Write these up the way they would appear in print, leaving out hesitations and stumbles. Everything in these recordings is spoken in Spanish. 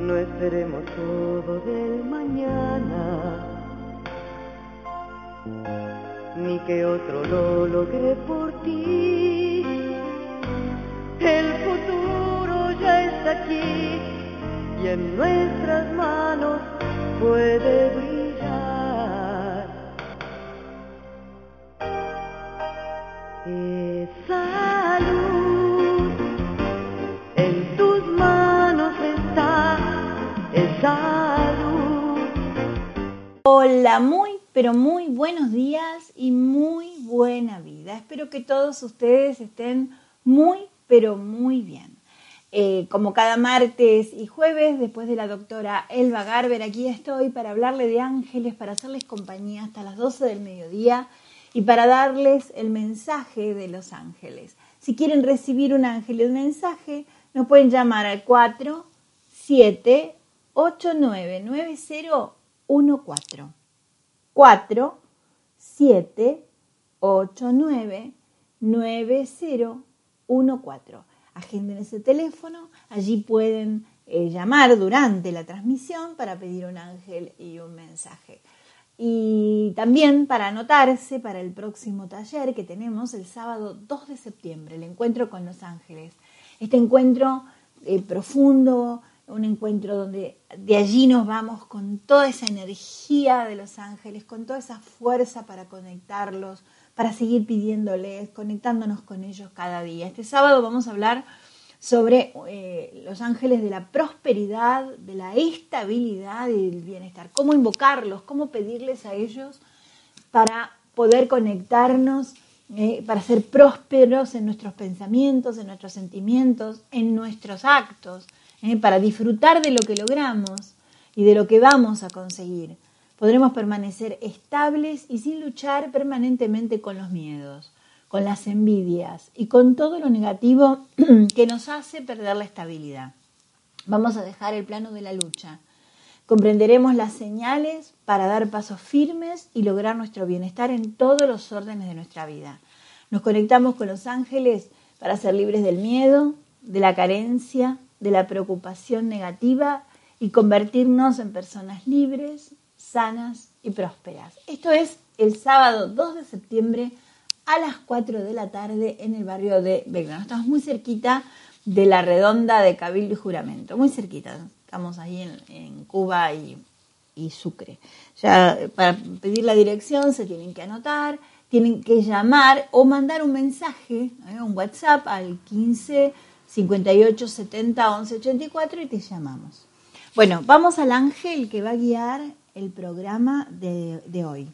No esperemos todo del mañana, ni que otro lo logre por ti. El futuro ya está aquí y en nuestras manos puede brillar. Esa luz en tus manos está, esa luz. Hola, pero muy buenos días y muy buena vida. Espero que todos ustedes estén pero muy bien. Como cada martes y jueves, después de la doctora Elba Garber, aquí estoy para hablarle de ángeles, para hacerles compañía hasta las 12 del mediodía y para darles el mensaje de los ángeles. Si quieren recibir un ángel y un mensaje, nos pueden llamar al 4-7-8-9-9-0-1-4. 4-7-8-9-9-0-1-4. Agenden ese teléfono, allí pueden llamar durante la transmisión para pedir un ángel y un mensaje. Y también para anotarse para el próximo taller que tenemos el sábado 2 de septiembre, el encuentro con los ángeles. Este encuentro profundo, un encuentro donde de allí nos vamos con toda esa energía de los ángeles, con toda esa fuerza para conectarlos, para seguir pidiéndoles, conectándonos con ellos cada día. Este sábado vamos a hablar sobre los ángeles de la prosperidad, de la estabilidad y del bienestar. Cómo invocarlos, cómo pedirles a ellos para poder conectarnos, para ser prósperos en nuestros pensamientos, en nuestros sentimientos, en nuestros actos, para disfrutar de lo que logramos y de lo que vamos a conseguir. Podremos permanecer estables y sin luchar permanentemente con los miedos, con las envidias y con todo lo negativo que nos hace perder la estabilidad. Vamos a dejar el plano de la lucha. Comprenderemos las señales para dar pasos firmes y lograr nuestro bienestar en todos los órdenes de nuestra vida. Nos conectamos con los ángeles para ser libres del miedo, de la carencia, de la preocupación negativa y convertirnos en personas libres, sanas y prósperas. Esto es el sábado 2 de septiembre a las 4 de la tarde en el barrio de Belgrano. Estamos muy cerquita de la redonda de Cabildo y Juramento, muy cerquita. Estamos ahí en Cuba y Sucre. Ya para pedir la dirección se tienen que anotar, tienen que llamar o mandar un mensaje, un WhatsApp al 15 58 70 11 84 y te llamamos. Bueno, vamos al ángel que va a guiar el programa de hoy.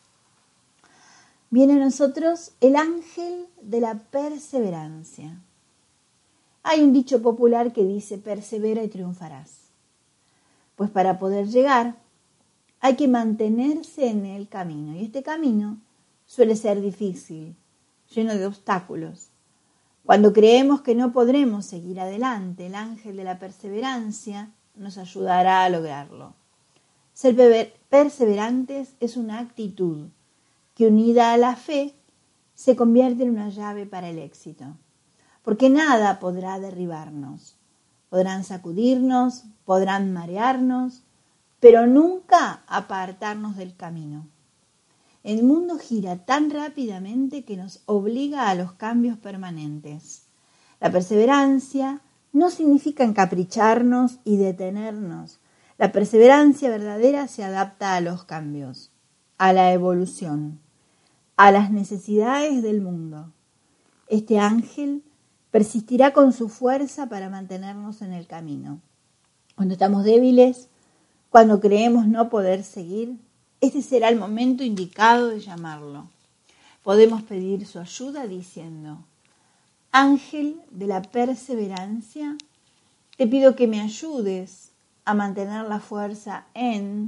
Viene a nosotros el ángel de la perseverancia. Hay un dicho popular que dice: persevera y triunfarás. Pues para poder llegar hay que mantenerse en el camino. Y este camino suele ser difícil, lleno de obstáculos. Cuando creemos que no podremos seguir adelante, el ángel de la perseverancia nos ayudará a lograrlo. Ser perseverantes es una actitud que, unida a la fe, se convierte en una llave para el éxito. Porque nada podrá derribarnos. Podrán sacudirnos, podrán marearnos, pero nunca apartarnos del camino. El mundo gira tan rápidamente que nos obliga a los cambios permanentes. La perseverancia no significa encapricharnos y detenernos. La perseverancia verdadera se adapta a los cambios, a la evolución, a las necesidades del mundo. Este ángel persistirá con su fuerza para mantenernos en el camino. Cuando estamos débiles, cuando creemos no poder seguir, este será el momento indicado de llamarlo. Podemos pedir su ayuda diciendo: ángel de la perseverancia, te pido que me ayudes a mantener la fuerza en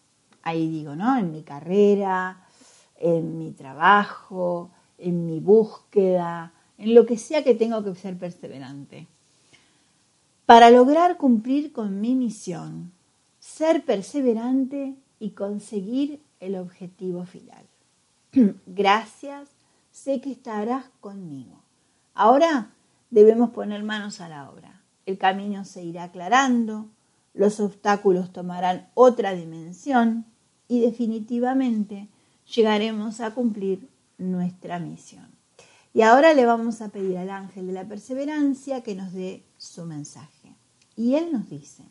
mi carrera, en mi trabajo, en mi búsqueda, en lo que sea que tengo que ser perseverante. Para lograr cumplir con mi misión, ser perseverante y conseguir el objetivo final. Gracias, sé que estarás conmigo. Ahora debemos poner manos a la obra. El camino se irá aclarando, los obstáculos tomarán otra dimensión y definitivamente llegaremos a cumplir nuestra misión. Y ahora le vamos a pedir al ángel de la perseverancia que nos dé su mensaje. Y él nos dice: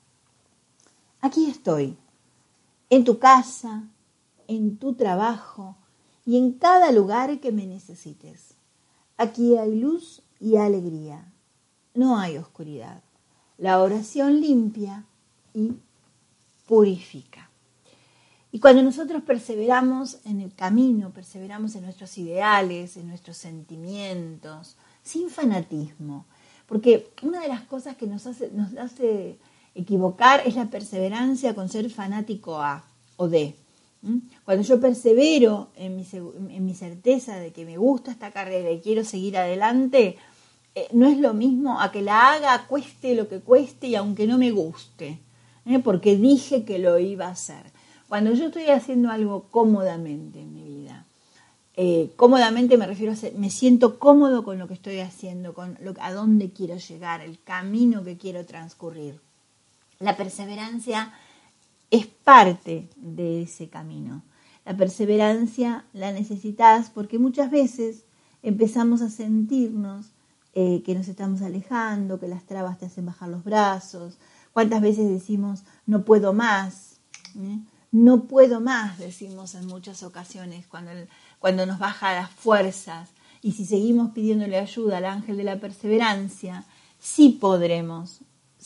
aquí estoy, en tu casa, en tu trabajo y en cada lugar que me necesites. Aquí hay luz y alegría, no hay oscuridad. La oración limpia y purifica. Y cuando nosotros perseveramos en el camino, perseveramos en nuestros ideales, en nuestros sentimientos, sin fanatismo, porque una de las cosas que nos hace equivocar es la perseverancia con ser fanático a o de. Cuando yo persevero en mi certeza de que me gusta esta carrera y quiero seguir adelante, no es lo mismo a que la haga cueste lo que cueste y aunque no me guste, porque dije que lo iba a hacer. Cuando yo estoy haciendo algo cómodamente en mi vida, cómodamente me refiero a me siento cómodo con lo que estoy haciendo, a dónde quiero llegar, el camino que quiero transcurrir. La perseverancia es parte de ese camino. La perseverancia la necesitas porque muchas veces empezamos a sentirnos que nos estamos alejando, que las trabas te hacen bajar los brazos. ¿Cuántas veces decimos no puedo más? No puedo más, decimos en muchas ocasiones cuando nos baja las fuerzas. Y si seguimos pidiéndole ayuda al ángel de la perseverancia, sí podremos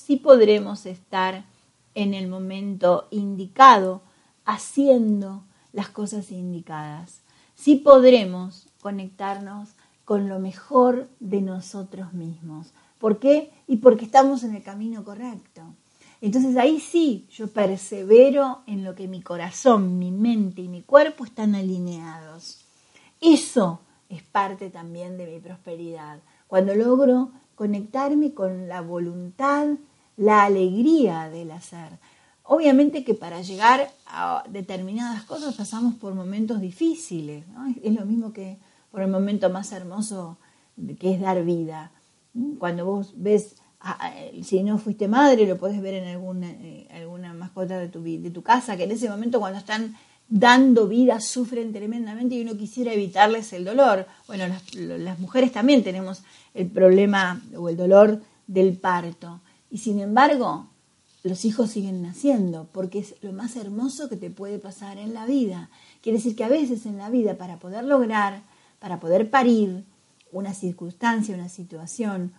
estar en el momento indicado, haciendo las cosas indicadas. Sí podremos conectarnos con lo mejor de nosotros mismos. ¿Por qué? Y porque estamos en el camino correcto. Entonces ahí sí yo persevero en lo que mi corazón, mi mente y mi cuerpo están alineados. Eso es parte también de mi prosperidad. Cuando logro conectarme con la voluntad, la alegría del hacer. Obviamente que para llegar a determinadas cosas pasamos por momentos difíciles, ¿no? Es lo mismo que por el momento más hermoso que es dar vida. Cuando vos ves, si no fuiste madre, lo podés ver en alguna mascota de tu casa, que en ese momento cuando están dando vida sufren tremendamente y uno quisiera evitarles el dolor. Bueno, las mujeres también tenemos el problema o el dolor del parto. Y sin embargo, los hijos siguen naciendo porque es lo más hermoso que te puede pasar en la vida. Quiere decir que a veces en la vida para poder lograr, para poder parir una circunstancia, una situación,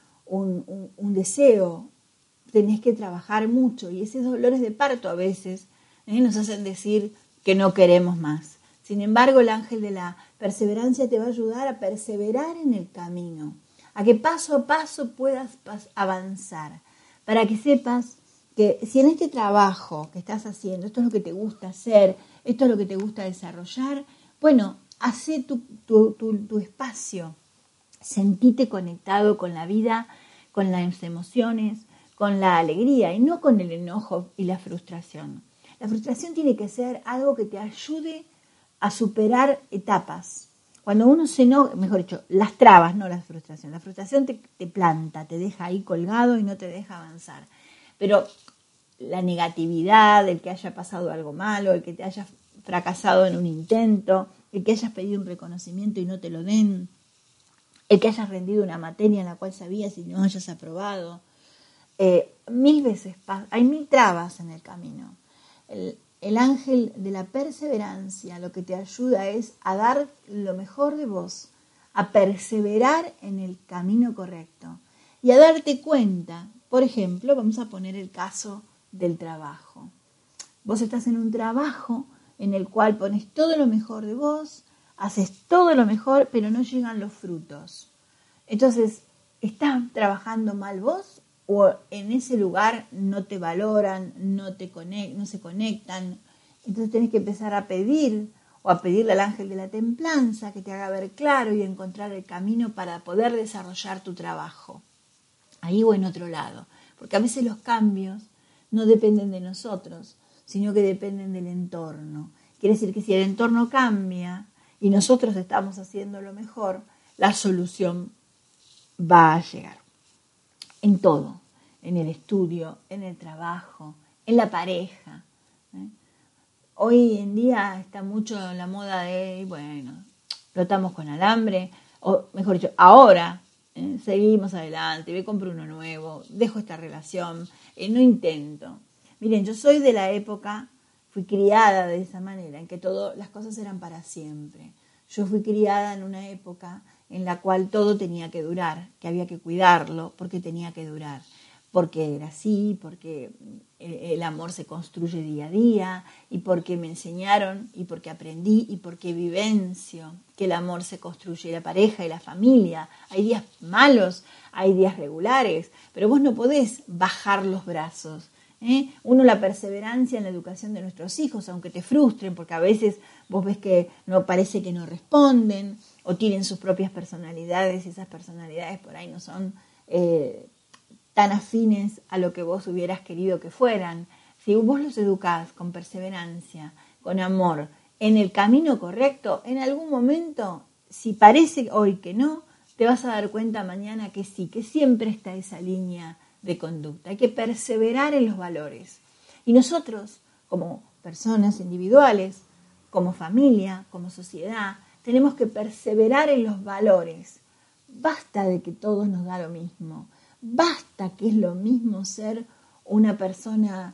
un deseo, tenés que trabajar mucho. Y esos dolores de parto a veces nos hacen decir que no queremos más. Sin embargo, el ángel de la perseverancia te va a ayudar a perseverar en el camino, a que paso a paso puedas avanzar, para que sepas que si en este trabajo que estás haciendo, esto es lo que te gusta hacer, esto es lo que te gusta desarrollar, bueno, hacé tu espacio, sentite conectado con la vida, con las emociones, con la alegría y no con el enojo y la frustración. La frustración tiene que ser algo que te ayude a superar etapas. Cuando uno se enoja, mejor dicho, las trabas, no la frustración. La frustración te planta, te deja ahí colgado y no te deja avanzar. Pero la negatividad, el que haya pasado algo malo, el que te hayas fracasado en un intento, el que hayas pedido un reconocimiento y no te lo den, el que hayas rendido una materia en la cual sabías y no hayas aprobado. Mil veces hay mil trabas en el camino. El ángel de la perseverancia lo que te ayuda es a dar lo mejor de vos, a perseverar en el camino correcto y a darte cuenta. Por ejemplo, vamos a poner el caso del trabajo. Vos estás en un trabajo en el cual pones todo lo mejor de vos, haces todo lo mejor, pero no llegan los frutos. Entonces, ¿estás trabajando mal vos? O en ese lugar no te valoran, no se conectan. Entonces tenés que empezar a pedir o a pedirle al ángel de la templanza que te haga ver claro y encontrar el camino para poder desarrollar tu trabajo. Ahí o en otro lado. Porque a veces los cambios no dependen de nosotros, sino que dependen del entorno. Quiere decir que si el entorno cambia y nosotros estamos haciendo lo mejor, la solución va a llegar. En todo, en el estudio, en el trabajo, en la pareja. Hoy en día está mucho la moda de, bueno, flotamos con alambre, o mejor dicho, ahora seguimos adelante, me compro uno nuevo, dejo esta relación, no intento. Miren, yo soy de la época, fui criada de esa manera, en que las cosas eran para siempre. Yo fui criada en una época en la cual todo tenía que durar, que había que cuidarlo porque tenía que durar, porque era así, porque el amor se construye día a día, y porque me enseñaron, y porque aprendí, y porque vivencio que el amor se construye, y la pareja y la familia. Hay días malos, hay días regulares, pero vos no podés bajar los brazos. Uno, la perseverancia en la educación de nuestros hijos, aunque te frustren, porque a veces vos ves que no parece que no responden, o tienen sus propias personalidades, y esas personalidades por ahí no son tan afines a lo que vos hubieras querido que fueran. Si vos los educás con perseverancia, con amor, en el camino correcto, en algún momento, si parece hoy que no, te vas a dar cuenta mañana que sí, que siempre está esa línea de conducta. Hay que perseverar en los valores. Y nosotros, como personas individuales, como familia, como sociedad, tenemos que perseverar en los valores. Basta de que todos nos da lo mismo. Basta que es lo mismo ser una persona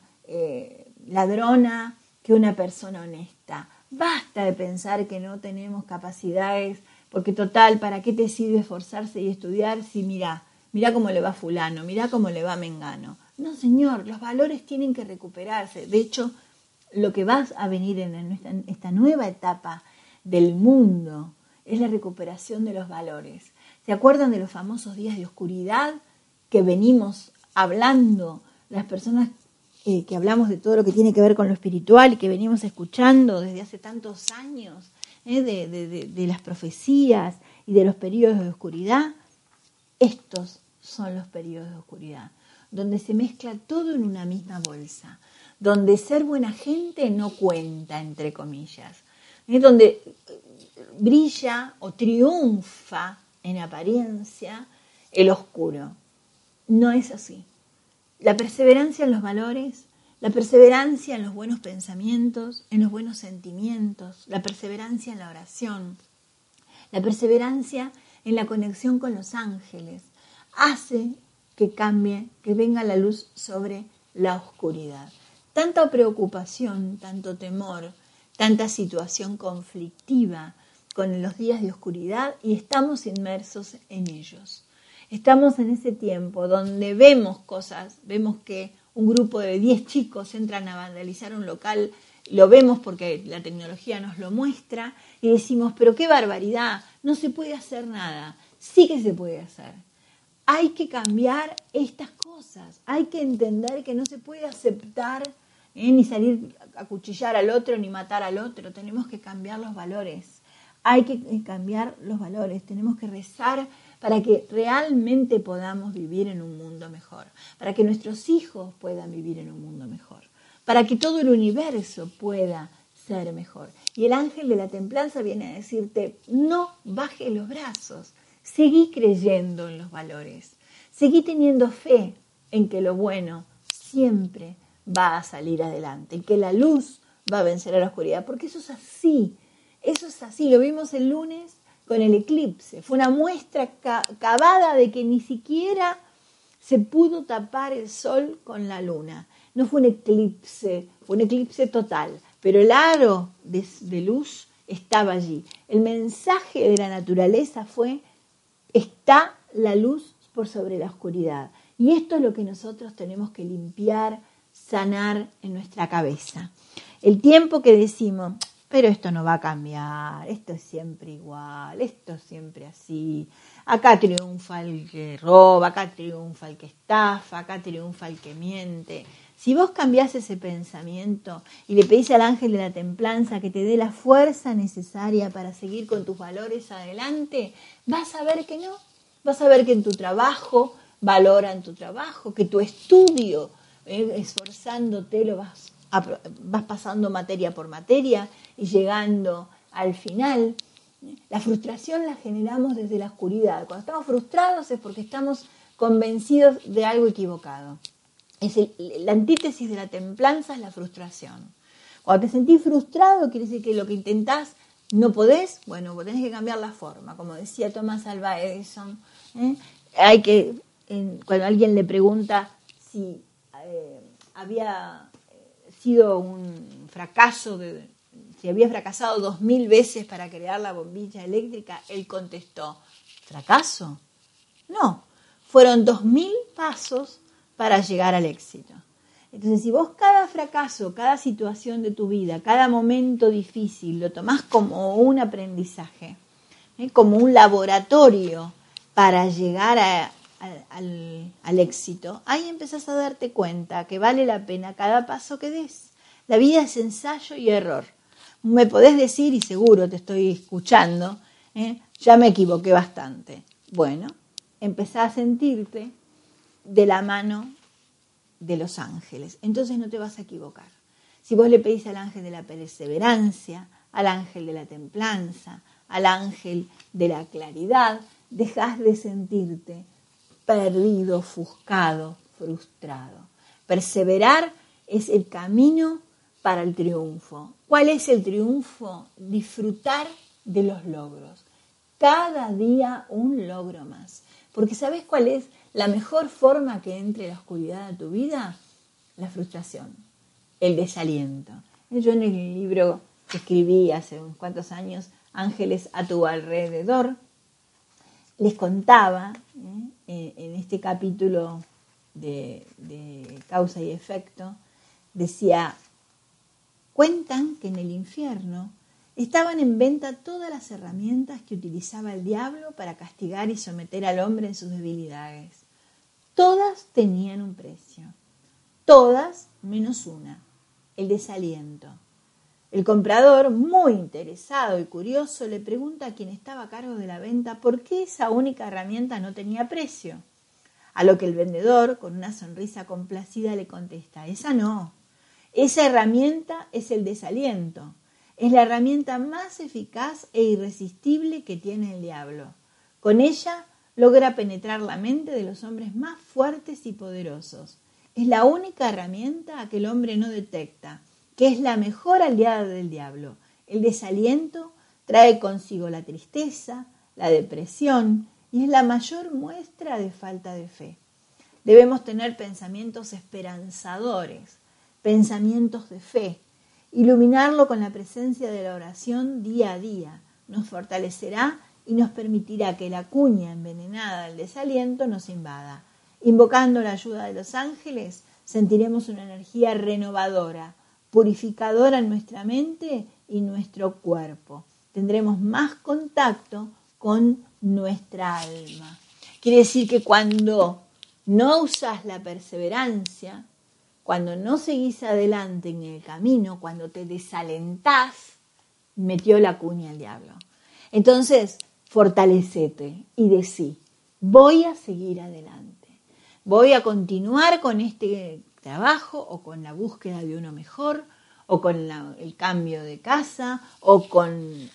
ladrona que una persona honesta. Basta de pensar que no tenemos capacidades, porque total, ¿para qué te sirve esforzarse y estudiar si mirá cómo le va a fulano, mirá cómo le va a mengano? No, señor, los valores tienen que recuperarse. De hecho, lo que va a venir en esta nueva etapa del mundo es la recuperación de los valores. ¿Se acuerdan de los famosos días de oscuridad que venimos hablando, las personas que hablamos de todo lo que tiene que ver con lo espiritual y que venimos escuchando desde hace tantos años, de las profecías y de los periodos de oscuridad? Estos son los periodos de oscuridad, donde se mezcla todo en una misma bolsa, donde ser buena gente no cuenta, entre comillas, donde brilla o triunfa en apariencia el oscuro. No es así. La perseverancia en los valores, la perseverancia en los buenos pensamientos, en los buenos sentimientos, la perseverancia en la oración, la perseverancia en la conexión con los ángeles, hace que cambie, que venga la luz sobre la oscuridad. Tanta preocupación, tanto temor, tanta situación conflictiva con los días de oscuridad, y estamos inmersos en ellos. Estamos en ese tiempo donde vemos cosas, vemos que un grupo de 10 chicos entran a vandalizar un local, lo vemos porque la tecnología nos lo muestra, y decimos, pero qué barbaridad, no se puede hacer nada. Sí que se puede hacer. Hay que cambiar estas cosas, hay que entender que no se puede aceptar ni salir a cuchillar al otro, ni matar al otro. Tenemos que cambiar los valores, hay que cambiar los valores, tenemos que rezar para que realmente podamos vivir en un mundo mejor, para que nuestros hijos puedan vivir en un mundo mejor, para que todo el universo pueda ser mejor. Y el ángel de la templanza viene a decirte, no bajes los brazos, seguí creyendo en los valores, seguí teniendo fe en que lo bueno siempre va a salir adelante, en que la luz va a vencer a la oscuridad, porque eso es así, lo vimos el lunes con el eclipse, fue una muestra cavada de que ni siquiera se pudo tapar el sol con la luna. No fue un eclipse total, pero el aro de luz estaba allí. El mensaje de la naturaleza fue, está la luz por sobre la oscuridad. Y esto es lo que nosotros tenemos que limpiar, sanar en nuestra cabeza. El tiempo que decimos, pero esto no va a cambiar, esto es siempre igual, esto es siempre así. Acá triunfa el que roba, acá triunfa el que estafa, acá triunfa el que miente. Si vos cambiás ese pensamiento y le pedís al ángel de la templanza que te dé la fuerza necesaria para seguir con tus valores adelante, vas a ver que no. Vas a ver que en tu trabajo valoran tu trabajo, que tu estudio, esforzándote, lo vas pasando materia por materia y llegando al final. La frustración la generamos desde la oscuridad. Cuando estamos frustrados es porque estamos convencidos de algo equivocado. La antítesis de la templanza es la frustración. Cuando te sentís frustrado, quiere decir que lo que intentás no podés, bueno, vos tenés que cambiar la forma. Como decía Thomas Alva Edison, cuando alguien le pregunta si había sido un fracaso, si había fracasado 2000 veces para crear la bombilla eléctrica, él contestó, ¿fracaso? No, fueron 2000 pasos para llegar al éxito. Entonces, si vos cada fracaso, cada situación de tu vida, cada momento difícil, lo tomás como un aprendizaje, como un laboratorio para llegar al éxito, ahí empezás a darte cuenta que vale la pena cada paso que des. La vida es ensayo y error. Me podés decir, y seguro te estoy escuchando, ya me equivoqué bastante. Bueno, empezá a sentirte de la mano de los ángeles. Entonces no te vas a equivocar. Si vos le pedís al ángel de la perseverancia, al ángel de la templanza, al ángel de la claridad, dejás de sentirte perdido, ofuscado, frustrado. Perseverar es el camino para el triunfo. ¿Cuál es el triunfo? Disfrutar de los logros. Cada día un logro más. Porque ¿sabés cuál es la mejor forma que entre la oscuridad a tu vida? La frustración, el desaliento. Yo en el libro que escribí hace unos cuantos años, Ángeles a tu alrededor, les contaba en este capítulo de causa y efecto, decía, cuentan que en el infierno estaban en venta todas las herramientas que utilizaba el diablo para castigar y someter al hombre en sus debilidades. Todas tenían un precio, todas menos una, el desaliento. El comprador, muy interesado y curioso, le pregunta a quien estaba a cargo de la venta por qué esa única herramienta no tenía precio. A lo que el vendedor, con una sonrisa complacida, le contesta, esa no, esa herramienta es el desaliento. Es la herramienta más eficaz e irresistible que tiene el diablo. Con ella logra penetrar la mente de los hombres más fuertes y poderosos. Es la única herramienta que el hombre no detecta, que es la mejor aliada del diablo. El desaliento trae consigo la tristeza, la depresión y es la mayor muestra de falta de fe. Debemos tener pensamientos esperanzadores, pensamientos de fe. Iluminarlo con la presencia de la oración día a día nos fortalecerá y nos permitirá que la cuña envenenada del desaliento nos invada. Invocando la ayuda de los ángeles, sentiremos una energía renovadora, purificadora en nuestra mente y nuestro cuerpo. Tendremos más contacto con nuestra alma. Quiere decir que cuando no usas la perseverancia, cuando no seguís adelante en el camino, cuando te desalentás, metió la cuña el diablo. Entonces, fortalecete y decí, voy a seguir adelante. Voy a continuar con este trabajo o con la búsqueda de uno mejor o con el cambio de casa o con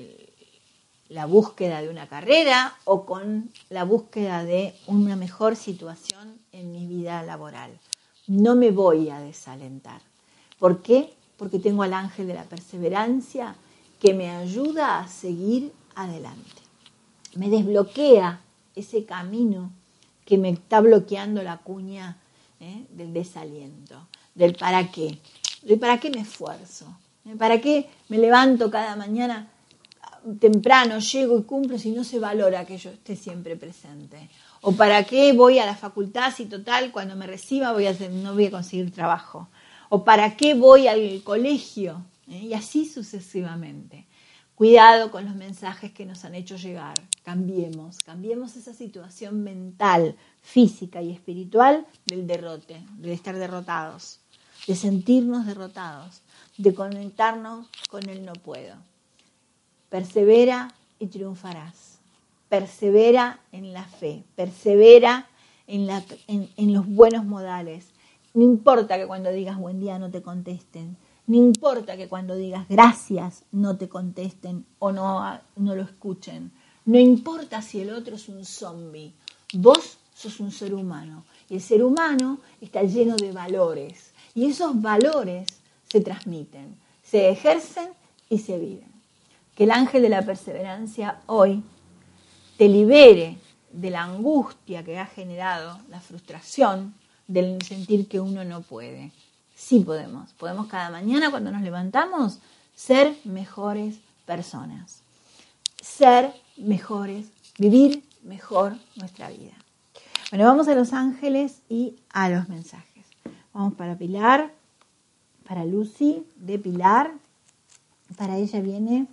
la búsqueda de una carrera o con la búsqueda de una mejor situación en mi vida laboral. No me voy a desalentar. ¿Por qué? Porque tengo al ángel de la perseverancia que me ayuda a seguir adelante. Me desbloquea ese camino que me está bloqueando la cuña del desaliento, del para qué. ¿De para qué me esfuerzo? ¿Para qué me levanto cada mañana temprano, llego y cumplo si no se valora que yo esté siempre presente? ¿O para qué voy a la facultad si total cuando me reciba no voy a conseguir trabajo? ¿O para qué voy al colegio? Y así sucesivamente. Cuidado con los mensajes que nos han hecho llegar. Cambiemos esa situación mental, física y espiritual del derrote, de estar derrotados, de sentirnos derrotados, de conectarnos con el no puedo. Persevera y triunfarás. Persevera en la fe, persevera en los buenos modales. No importa que cuando digas buen día no te contesten, no importa que cuando digas gracias no te contesten o no lo escuchen, no importa si el otro es un zombie, vos sos un ser humano. Y el ser humano está lleno de valores. Y esos valores se transmiten, se ejercen y se viven. Que el ángel de la perseverancia hoy te libere de la angustia que ha generado, la frustración del sentir que uno no puede. Sí podemos. Podemos cada mañana cuando nos levantamos ser mejores personas. Ser mejores, vivir mejor nuestra vida. Bueno, vamos a los ángeles y a los mensajes. Vamos para Pilar, para Lucy, de Pilar. Para ella viene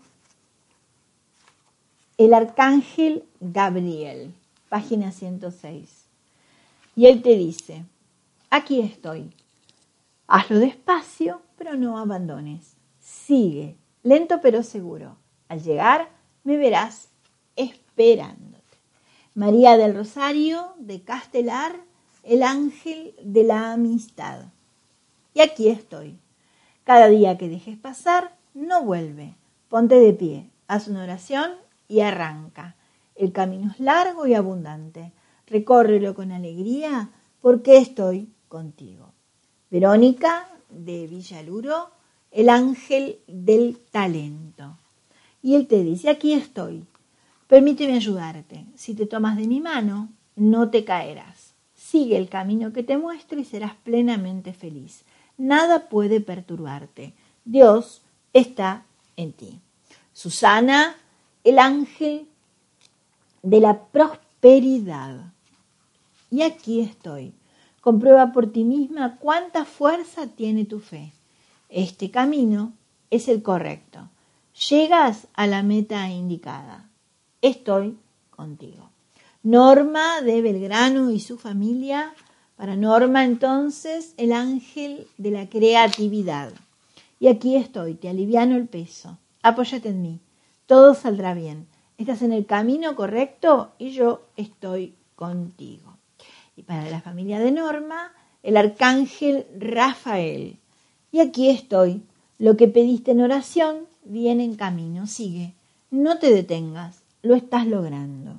el arcángel Gabriel, página 106. Y él te dice, aquí estoy. Hazlo despacio, pero no abandones. Sigue, lento pero seguro. Al llegar, me verás esperándote. María del Rosario, de Castelar, el ángel de la amistad. Y aquí estoy. Cada día que dejes pasar, no vuelve. Ponte de pie, haz una oración y arranca. El camino es largo y abundante. Recórrelo con alegría, porque estoy contigo. Verónica, de Villaluro, el ángel del talento. Y él te dice, aquí estoy. Permíteme ayudarte. Si te tomas de mi mano, no te caerás. Sigue el camino que te muestro y serás plenamente feliz. Nada puede perturbarte. Dios está en ti. Susana, el ángel de la prosperidad. Y aquí estoy. Comprueba por ti misma cuánta fuerza tiene tu fe. Este camino es el correcto. Llegas a la meta indicada. Estoy contigo. Norma de Belgrano y su familia. Para Norma, entonces, el ángel de la creatividad. Y aquí estoy, te aliviano el peso. Apóyate en mí. Todo saldrá bien. Estás en el camino correcto y yo estoy contigo. Y para la familia de Norma, el arcángel Rafael. Y aquí estoy. Lo que pediste en oración viene en camino. Sigue. No te detengas. Lo estás logrando.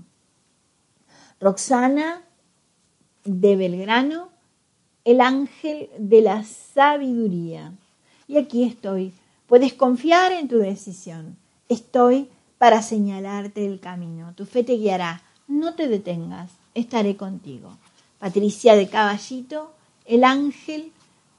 Roxana de Belgrano, el ángel de la sabiduría. Y aquí estoy. Puedes confiar en tu decisión. Estoy para señalarte el camino. Tu fe te guiará. No te detengas. Estaré contigo. Patricia de Caballito, el arcángel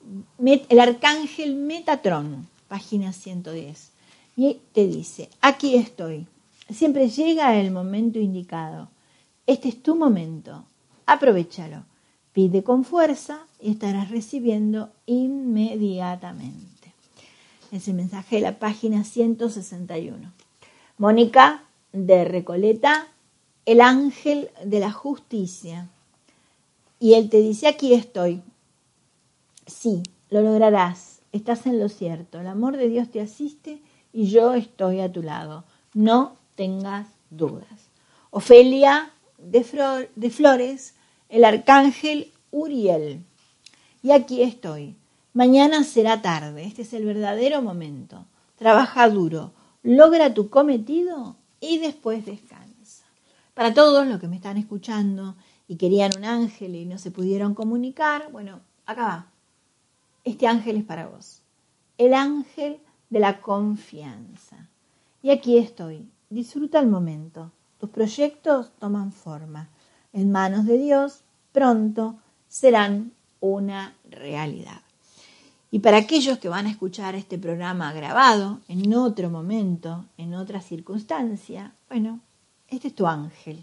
Metatrón, página 110. Y te dice, aquí estoy. Siempre llega el momento indicado. Este es tu momento. Aprovéchalo. Pide con fuerza y estarás recibiendo inmediatamente. Es el mensaje de la página 161. Mónica de Recoleta, el ángel de la justicia. Y él te dice, aquí estoy. Sí, lo lograrás. Estás en lo cierto. El amor de Dios te asiste y yo estoy a tu lado. No tengas dudas. Ofelia de Flores, el arcángel Uriel. Y aquí estoy. Mañana será tarde. Este es el verdadero momento. Trabaja duro. Logra tu cometido y después descansa. Para todos los que me están escuchando y querían un ángel y no se pudieron comunicar, bueno, acá va. Este ángel es para vos. El ángel de la confianza. Y aquí estoy. Disfruta el momento. Tus proyectos toman forma. En manos de Dios, pronto serán una realidad. Y para aquellos que van a escuchar este programa grabado en otro momento, en otra circunstancia, bueno, este es tu ángel.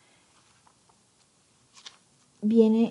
Viene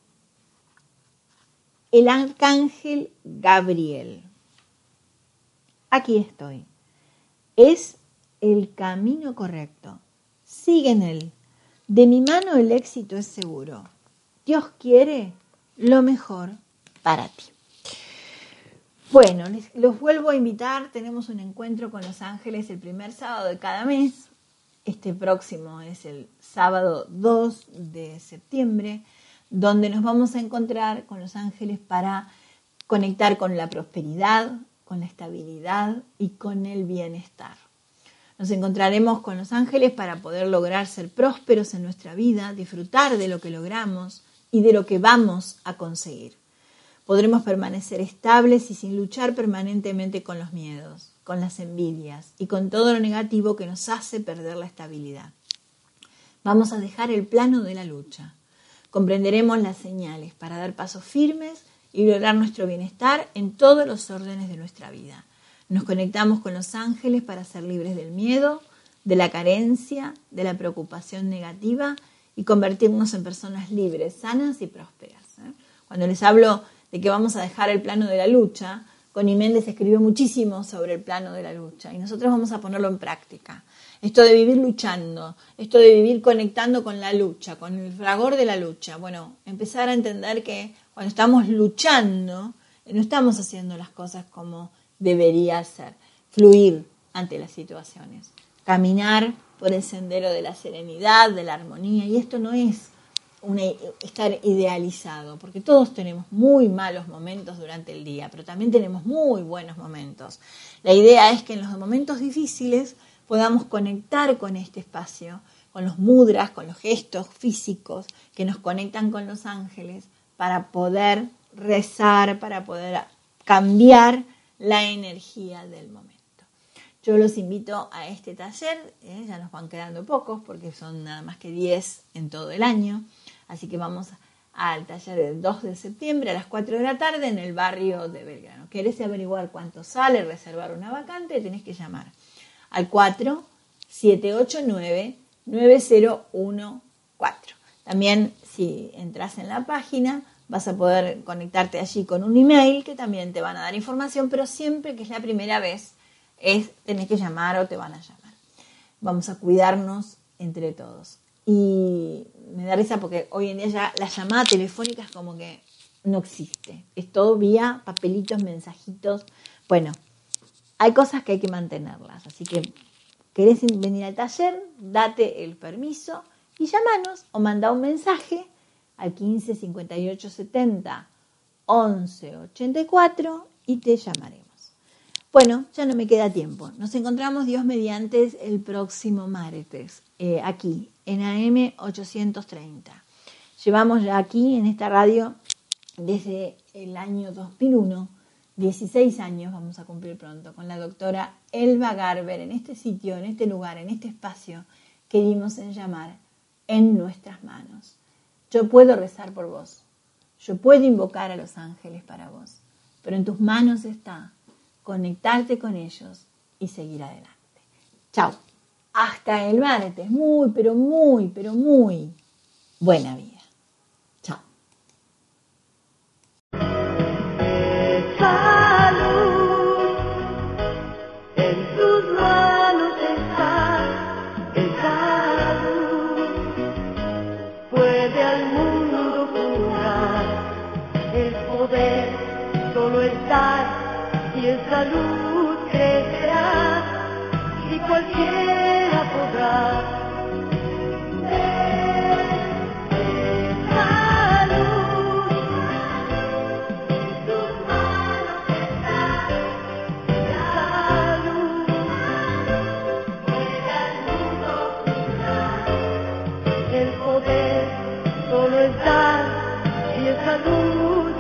el arcángel Gabriel. Aquí estoy. Es el camino correcto. Sigue en él. De mi mano el éxito es seguro. Dios quiere lo mejor para ti. Bueno, los vuelvo a invitar. Tenemos un encuentro con los ángeles el primer sábado de cada mes. Este próximo es el sábado 2 de septiembre, donde nos vamos a encontrar con los ángeles para conectar con la prosperidad, con la estabilidad y con el bienestar. Nos encontraremos con los ángeles para poder lograr ser prósperos en nuestra vida, disfrutar de lo que logramos y de lo que vamos a conseguir. Podremos permanecer estables y sin luchar permanentemente con los miedos, con las envidias y con todo lo negativo que nos hace perder la estabilidad. Vamos a dejar el plano de la lucha. Comprenderemos las señales para dar pasos firmes y lograr nuestro bienestar en todos los órdenes de nuestra vida. Nos conectamos con los ángeles para ser libres del miedo, de la carencia, de la preocupación negativa y convertirnos en personas libres, sanas y prósperas. Cuando les hablo de que vamos a dejar el plano de la lucha, Connie Méndez escribió muchísimo sobre el plano de la lucha y nosotros vamos a ponerlo en práctica. Esto de vivir luchando, esto de vivir conectando con la lucha, con el fragor de la lucha. Bueno, empezar a entender que cuando estamos luchando, no estamos haciendo las cosas como debería ser. Fluir ante las situaciones, caminar por el sendero de la serenidad, de la armonía. Y esto no es estar idealizado, porque todos tenemos muy malos momentos durante el día, pero también tenemos muy buenos momentos. La idea es que en los momentos difíciles podamos conectar con este espacio, con los mudras, con los gestos físicos que nos conectan con los ángeles para poder rezar, para poder cambiar la energía del momento. Yo los invito a este taller, ya nos van quedando pocos porque son nada más que 10 en todo el año, así que vamos al taller del 2 de septiembre a las 4 de la tarde en el barrio de Belgrano. ¿Querés averiguar cuánto sale, reservar una vacante? Tenés que llamar al 4789-9014. También si entras en la página vas a poder conectarte allí con un email que también te van a dar información, pero siempre que es la primera vez tenés que llamar o te van a llamar. Vamos a cuidarnos entre todos. Y me da risa porque hoy en día ya la llamada telefónica es como que no existe. Es todo vía papelitos, mensajitos. Bueno, hay cosas que hay que mantenerlas. Así que querés venir al taller, date el permiso y llámanos o manda un mensaje al 15 58 70 11 84 y te llamaremos. Bueno, ya no me queda tiempo. Nos encontramos, Dios mediante, el próximo martes, aquí, en AM 830. Llevamos ya aquí, en esta radio, desde el año 2001, 16 años vamos a cumplir pronto, con la doctora Elba Garber, en este sitio, en este lugar, en este espacio que dimos en llamar En Nuestras Manos. Yo puedo rezar por vos, yo puedo invocar a los ángeles para vos, pero en tus manos está conectarte con ellos y seguir adelante. Chao. Hasta el martes. Muy, pero muy, pero muy buena vida. Chao. Salud, en tus manos está esa luz. Puede al mundo curar, el poder solo está. Y esa luz crecerá y cualquiera podrá ver esa luz. En tus manos está esa luz. Puede al mundo curar, el poder solo está y esa luz